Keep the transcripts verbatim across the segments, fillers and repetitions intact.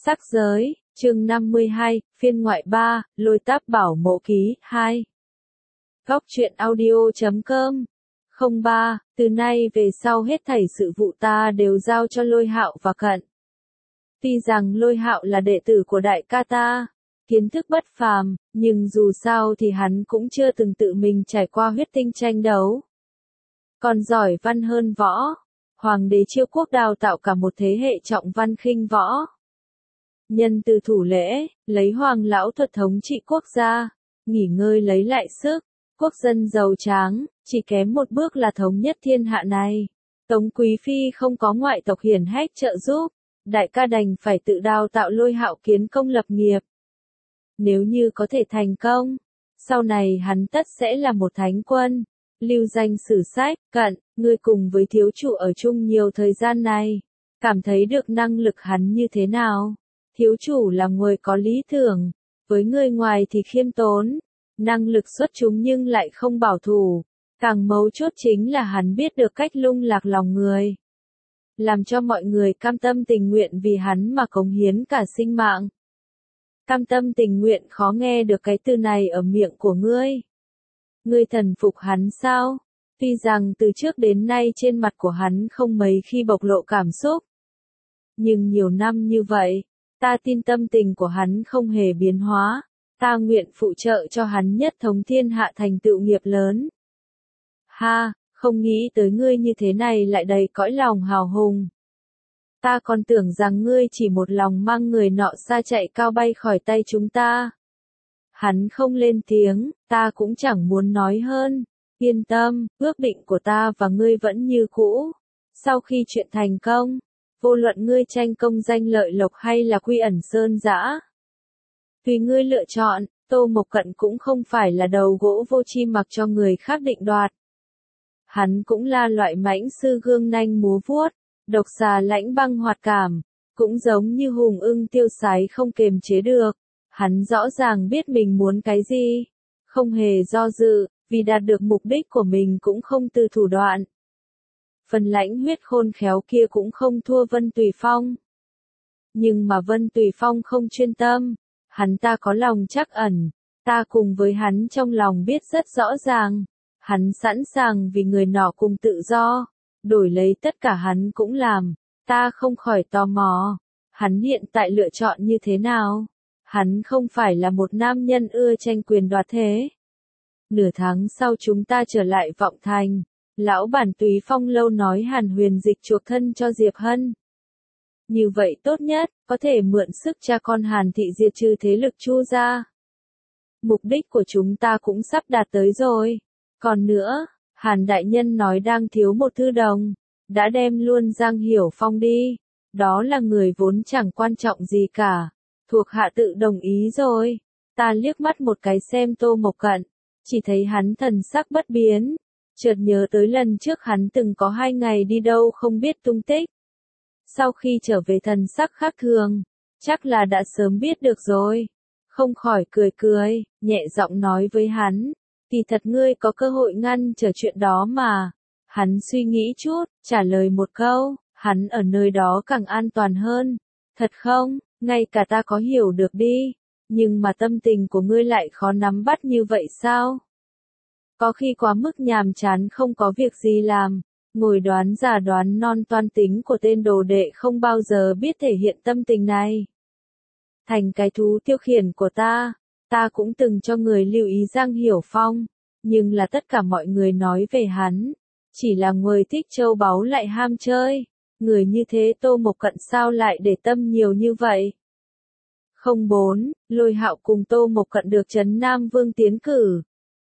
Sắc giới, chương năm mươi hai, phiên ngoại ba, Lôi Táp Bảo Mộ Ký, hai. Góc truyện audio chấm com. không ba, từ nay về sau hết thảy sự vụ ta đều giao cho Lôi Hạo và Cận. Tuy rằng Lôi Hạo là đệ tử của đại ca ta, kiến thức bất phàm, nhưng dù sao thì hắn cũng chưa từng tự mình trải qua huyết tinh tranh đấu. Còn giỏi văn hơn võ, Hoàng đế Chiêu Quốc đào tạo cả một thế hệ trọng văn khinh võ. Nhân từ thủ lễ, lấy hoàng lão thuật thống trị quốc gia, nghỉ ngơi lấy lại sức, quốc dân giàu tráng, chỉ kém một bước là thống nhất thiên hạ này. Tống Quý Phi không có ngoại tộc hiển hách trợ giúp, đại ca đành phải tự đào tạo Lôi Hạo kiến công lập nghiệp. Nếu như có thể thành công, sau này hắn tất sẽ là một thánh quân, lưu danh sử sách. Cận, ngươi cùng với thiếu chủ ở chung nhiều thời gian này, cảm thấy được năng lực hắn như thế nào? Thiếu chủ là người có lý tưởng, với người ngoài thì khiêm tốn, năng lực xuất chúng nhưng lại không bảo thủ, càng mấu chốt chính là hắn biết được cách lung lạc lòng người, làm cho mọi người cam tâm tình nguyện vì hắn mà cống hiến cả sinh mạng. Cam tâm tình nguyện khó nghe được cái từ này ở miệng của ngươi. Ngươi thần phục hắn sao? Tuy rằng từ trước đến nay trên mặt của hắn không mấy khi bộc lộ cảm xúc, nhưng nhiều năm như vậy, ta tin tâm tình của hắn không hề biến hóa, ta nguyện phụ trợ cho hắn nhất thống thiên hạ thành tựu nghiệp lớn. Ha, không nghĩ tới ngươi như thế này lại đầy cõi lòng hào hùng. Ta còn tưởng rằng ngươi chỉ một lòng mang người nọ xa chạy cao bay khỏi tay chúng ta. Hắn không lên tiếng, ta cũng chẳng muốn nói hơn. Yên tâm, ước định của ta và ngươi vẫn như cũ. Sau khi chuyện thành công, vô luận ngươi tranh công danh lợi lộc hay là quy ẩn sơn dã, tùy ngươi lựa chọn. Tô Mộc Cận cũng không phải là đầu gỗ vô chi mặc cho người khác định đoạt. Hắn cũng là loại mãnh sư gương nanh múa vuốt, độc xà lãnh băng hoạt cảm, cũng giống như hùng ưng tiêu sái không kềm chế được. Hắn rõ ràng biết mình muốn cái gì, không hề do dự, vì đạt được mục đích của mình cũng không từ thủ đoạn. Phần lãnh huyết khôn khéo kia cũng không thua Vân Tùy Phong. Nhưng mà Vân Tùy Phong không chuyên tâm, hắn ta có lòng trắc ẩn, ta cùng với hắn trong lòng biết rất rõ ràng, hắn sẵn sàng vì người nọ cùng tự do, đổi lấy tất cả hắn cũng làm, ta không khỏi tò mò, hắn hiện tại lựa chọn như thế nào? Hắn không phải là một nam nhân ưa tranh quyền đoạt thế. Nửa tháng sau chúng ta trở lại Vọng Thành. Lão bản Túy Phong lâu nói Hàn Huyền dịch chuộc thân cho Diệp Hân. Như vậy tốt nhất, có thể mượn sức cha con Hàn thị diệt trừ thế lực Chu gia. Mục đích của chúng ta cũng sắp đạt tới rồi. Còn nữa, Hàn đại nhân nói đang thiếu một thư đồng, đã đem luôn Giang Hiểu Phong đi. Đó là người vốn chẳng quan trọng gì cả. Thuộc hạ tự đồng ý rồi. Ta liếc mắt một cái xem Tô Mộc Cận, chỉ thấy hắn thần sắc bất biến. Chợt nhớ tới lần trước hắn từng có hai ngày đi đâu không biết tung tích. Sau khi trở về thần sắc khác thường, chắc là đã sớm biết được rồi. Không khỏi cười cười, nhẹ giọng nói với hắn, thì thật ngươi có cơ hội ngăn trở chuyện đó mà. Hắn suy nghĩ chút, trả lời một câu, hắn ở nơi đó càng an toàn hơn. Thật không, ngay cả ta có hiểu được đi, nhưng mà tâm tình của ngươi lại khó nắm bắt như vậy sao? Có khi quá mức nhàm chán không có việc gì làm, ngồi đoán giả đoán non toan tính của tên đồ đệ không bao giờ biết thể hiện tâm tình này. Thành cái thú tiêu khiển của ta, ta cũng từng cho người lưu ý Giang Hiểu Phong, nhưng là tất cả mọi người nói về hắn, chỉ là người thích châu báu lại ham chơi, người như thế Tô Mộc Cận sao lại để tâm nhiều như vậy. không bốn, Lôi Hạo cùng Tô Mộc Cận được Trấn Nam Vương tiến cử.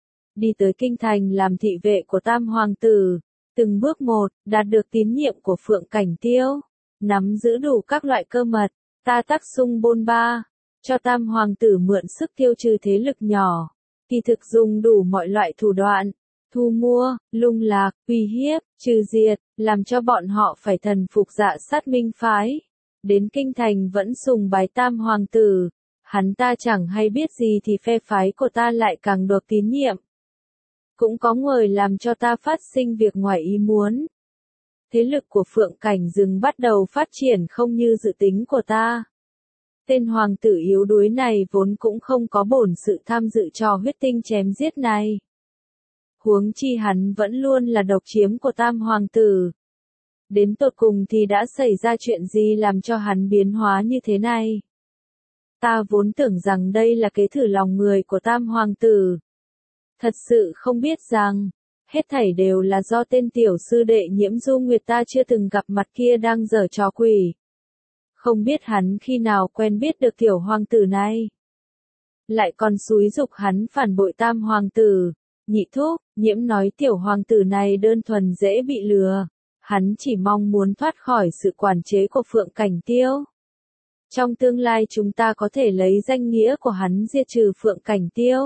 Đi tới kinh thành làm thị vệ của Tam Hoàng tử, từng bước một, đạt được tín nhiệm của Phượng Cảnh Tiêu, nắm giữ đủ các loại cơ mật, ta tác sung bôn ba, cho Tam Hoàng tử mượn sức tiêu trừ thế lực nhỏ, kỳ thực dùng đủ mọi loại thủ đoạn, thu mua, lung lạc, uy hiếp, trừ diệt, làm cho bọn họ phải thần phục dạ sát minh phái. Đến kinh thành vẫn sùng bái Tam Hoàng tử, hắn ta chẳng hay biết gì thì phe phái của ta lại càng được tín nhiệm. Cũng có người làm cho ta phát sinh việc ngoài ý muốn. Thế lực của Phượng Cảnh Dừng bắt đầu phát triển không như dự tính của ta. Tên hoàng tử yếu đuối này vốn cũng không có bổn sự tham dự trò huyết tinh chém giết này. Huống chi hắn vẫn luôn là độc chiếm của tam hoàng tử. Đến tột cùng thì đã xảy ra chuyện gì làm cho hắn biến hóa như thế này? Ta vốn tưởng rằng đây là kế thử lòng người của tam hoàng tử. Thật sự không biết rằng, hết thảy đều là do tên tiểu sư đệ Nhiễm Du Nguyệt ta chưa từng gặp mặt kia đang giở trò quỷ. Không biết hắn khi nào quen biết được tiểu hoàng tử này. Lại còn xúi giục hắn phản bội tam hoàng tử. Nhị thúc, Nhiễm nói tiểu hoàng tử này đơn thuần dễ bị lừa. Hắn chỉ mong muốn thoát khỏi sự quản chế của Phượng Cảnh Tiêu. Trong tương lai chúng ta có thể lấy danh nghĩa của hắn diệt trừ Phượng Cảnh Tiêu.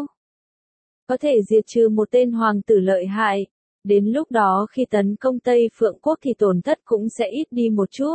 Có thể diệt trừ một tên hoàng tử lợi hại. Đến lúc đó khi tấn công Tây Phượng Quốc thì tổn thất cũng sẽ ít đi một chút.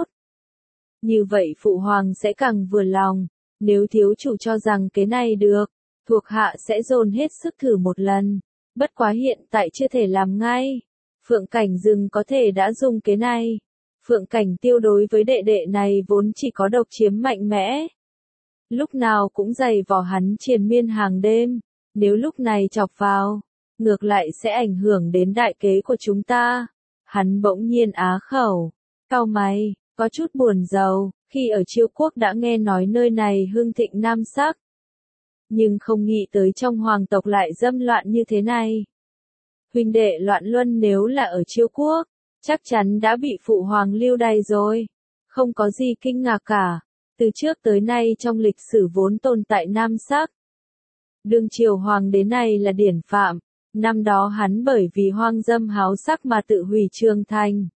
Như vậy phụ hoàng sẽ càng vừa lòng. Nếu thiếu chủ cho rằng cái này được, thuộc hạ sẽ dồn hết sức thử một lần. Bất quá hiện tại chưa thể làm ngay. Phượng Cảnh Dừng có thể đã dùng cái này. Phượng Cảnh Tiêu đối với đệ đệ này vốn chỉ có độc chiếm mạnh mẽ. Lúc nào cũng giày vò hắn triền miên hàng đêm. Nếu lúc này chọc vào, ngược lại sẽ ảnh hưởng đến đại kế của chúng ta. Hắn bỗng nhiên á khẩu, cau mày, có chút buồn rầu, khi ở Chiêu Quốc đã nghe nói nơi này hưng thịnh nam sắc. Nhưng không nghĩ tới trong hoàng tộc lại dâm loạn như thế này. Huynh đệ loạn luân nếu là ở Chiêu Quốc, chắc chắn đã bị phụ hoàng lưu đày rồi. Không có gì kinh ngạc cả, từ trước tới nay trong lịch sử vốn tồn tại nam sắc. Đương triều hoàng đế này là điển phạm, năm đó hắn bởi vì hoang dâm háo sắc mà tự hủy Trường Thành.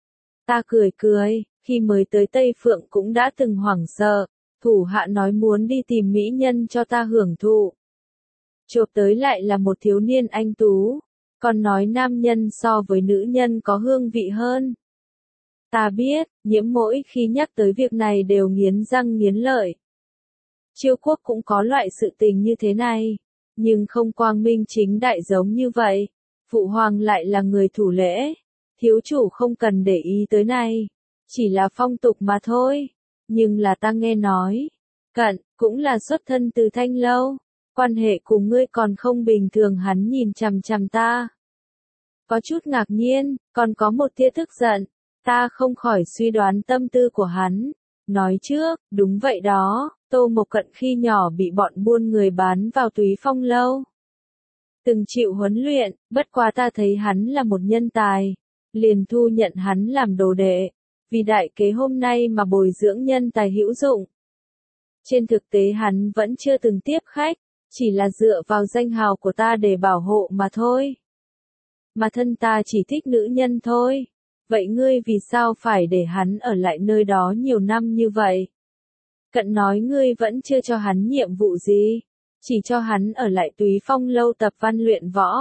Ta cười cười, khi mới tới Tây Phượng cũng đã từng hoảng sợ, thủ hạ nói muốn đi tìm mỹ nhân cho ta hưởng thụ. Chộp tới lại là một thiếu niên anh tú, còn nói nam nhân so với nữ nhân có hương vị hơn. Ta biết, Nhiễm mỗi khi nhắc tới việc này đều nghiến răng nghiến lợi. Chiêu Quốc cũng có loại sự tình như thế này, nhưng không quang minh chính đại giống như vậy. Phụ hoàng lại là người thủ lễ, thiếu chủ không cần để ý tới này, chỉ là phong tục mà thôi. Nhưng là ta nghe nói, Cận cũng là xuất thân từ Thanh Lâu, quan hệ cùng ngươi còn không bình thường. Hắn nhìn chằm chằm ta, có chút ngạc nhiên, còn có một tia tức giận. Ta không khỏi suy đoán tâm tư của hắn, nói trước, đúng vậy đó. Tô Mộc Cận khi nhỏ bị bọn buôn người bán vào Túy Phong Lâu. Từng chịu huấn luyện, bất quá ta thấy hắn là một nhân tài. Liền thu nhận hắn làm đồ đệ. Vì đại kế hôm nay mà bồi dưỡng nhân tài hữu dụng. Trên thực tế hắn vẫn chưa từng tiếp khách, chỉ là dựa vào danh hào của ta để bảo hộ mà thôi. Mà thân ta chỉ thích nữ nhân thôi. Vậy ngươi vì sao phải để hắn ở lại nơi đó nhiều năm như vậy? Cận nói ngươi vẫn chưa cho hắn nhiệm vụ gì, chỉ cho hắn ở lại Túy Phong Lâu tập văn luyện võ.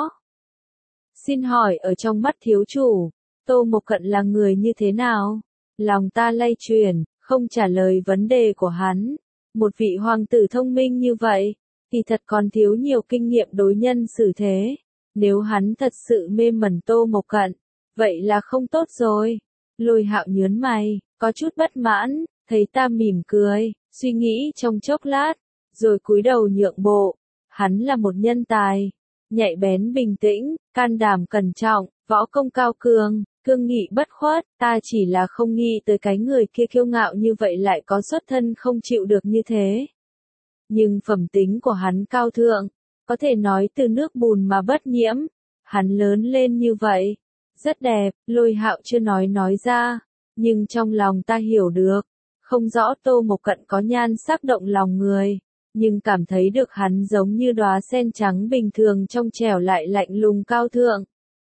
Xin hỏi ở trong mắt thiếu chủ, Tô Mộc Cận là người như thế nào? Lòng ta lay chuyển, không trả lời vấn đề của hắn. Một vị hoàng tử thông minh như vậy, thì thật còn thiếu nhiều kinh nghiệm đối nhân xử thế. Nếu hắn thật sự mê mẩn Tô Mộc Cận, vậy là không tốt rồi. Lôi Hạo nhớn mày, có chút bất mãn, thấy ta mỉm cười, suy nghĩ trong chốc lát, rồi cúi đầu nhượng bộ. Hắn là một nhân tài, nhạy bén bình tĩnh, can đảm cẩn trọng, võ công cao cường, cương nghị bất khuất. Ta chỉ là không nghĩ tới cái người kia kiêu ngạo như vậy lại có xuất thân không chịu được như thế. Nhưng phẩm tính của hắn cao thượng, có thể nói từ nước bùn mà bất nhiễm. Hắn lớn lên như vậy, rất đẹp. Lôi Hạo chưa nói nói ra, nhưng trong lòng ta hiểu được. Không rõ Tô Mộc Cận có nhan sắc động lòng người, nhưng cảm thấy được hắn giống như đóa sen trắng bình thường, trong trẻo lại lạnh lùng cao thượng.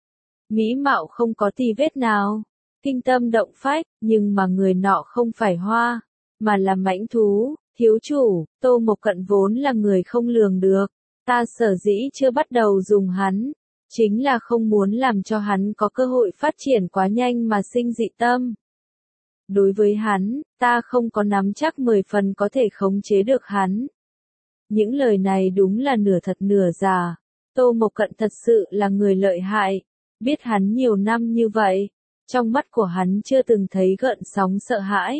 Mỹ mạo không có tì vết nào, kinh tâm động phách, nhưng mà người nọ không phải hoa, mà là mãnh thú. Thiếu chủ, Tô Mộc Cận vốn là người không lường được, ta sở dĩ chưa bắt đầu dùng hắn, chính là không muốn làm cho hắn có cơ hội phát triển quá nhanh mà sinh dị tâm. Đối với hắn, ta không có nắm chắc mười phần có thể khống chế được hắn. Những lời này đúng là nửa thật nửa giả. Tô Mộc Cận thật sự là người lợi hại. Biết hắn nhiều năm như vậy, trong mắt của hắn chưa từng thấy gợn sóng sợ hãi.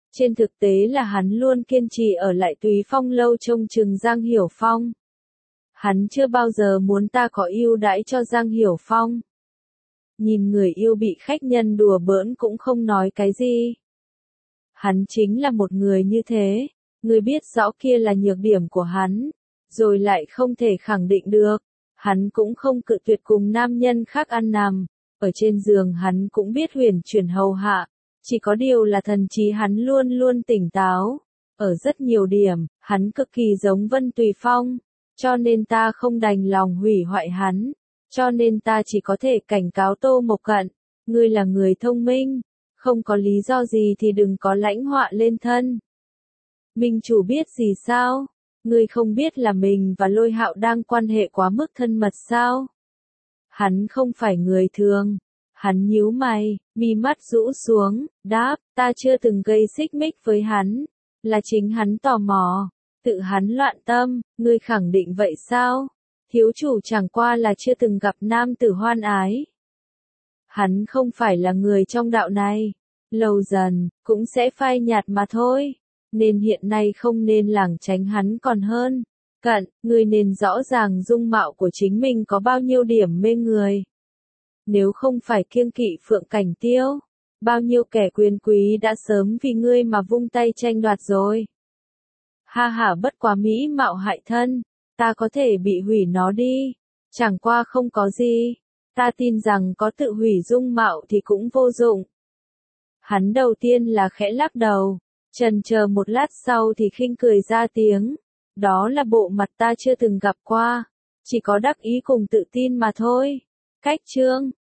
Trên thực tế là hắn luôn kiên trì ở lại Túy Phong lâu trông chừng Giang Hiểu Phong. Hắn chưa bao giờ muốn ta có ưu đãi cho Giang Hiểu Phong. Nhìn người yêu bị khách nhân đùa bỡn cũng không nói cái gì. Hắn chính là một người như thế, người biết rõ kia là nhược điểm của hắn, rồi lại không thể khẳng định được. Hắn cũng không cự tuyệt cùng nam nhân khác ăn nằm, ở trên giường hắn cũng biết huyền chuyển hầu hạ, chỉ có điều là thần trí hắn luôn luôn tỉnh táo. Ở rất nhiều điểm, hắn cực kỳ giống Vân Tùy Phong, cho nên ta không đành lòng hủy hoại hắn, cho nên ta chỉ có thể cảnh cáo Tô Mộc Cận, ngươi là người thông minh, không có lý do gì thì đừng có lãnh họa lên thân. Minh chủ biết gì sao? Ngươi không biết là mình và Lôi Hạo đang quan hệ quá mức thân mật sao? Hắn không phải người thường. Hắn nhíu mày, mi mắt rũ xuống, đáp, ta chưa từng gây xích mích với hắn, là chính hắn tò mò, tự hắn loạn tâm, ngươi khẳng định vậy sao? Thiếu chủ chẳng qua là chưa từng gặp nam tử hoan ái. Hắn không phải là người trong đạo này, lâu dần, cũng sẽ phai nhạt mà thôi, nên hiện nay không nên lảng tránh hắn còn hơn. Cận, ngươi nên rõ ràng dung mạo của chính mình có bao nhiêu điểm mê người. Nếu không phải kiêng kỵ Phượng Cảnh Tiêu, bao nhiêu kẻ quyền quý đã sớm vì ngươi mà vung tay tranh đoạt rồi. Ha ha, bất quá mỹ mạo hại thân, ta có thể bị hủy nó đi, chẳng qua không có gì, ta tin rằng có tự hủy dung mạo thì cũng vô dụng. Hắn đầu tiên là khẽ lắc đầu, chần chờ một lát sau thì khinh cười ra tiếng, đó là bộ mặt ta chưa từng gặp qua, chỉ có đắc ý cùng tự tin mà thôi. Cách chương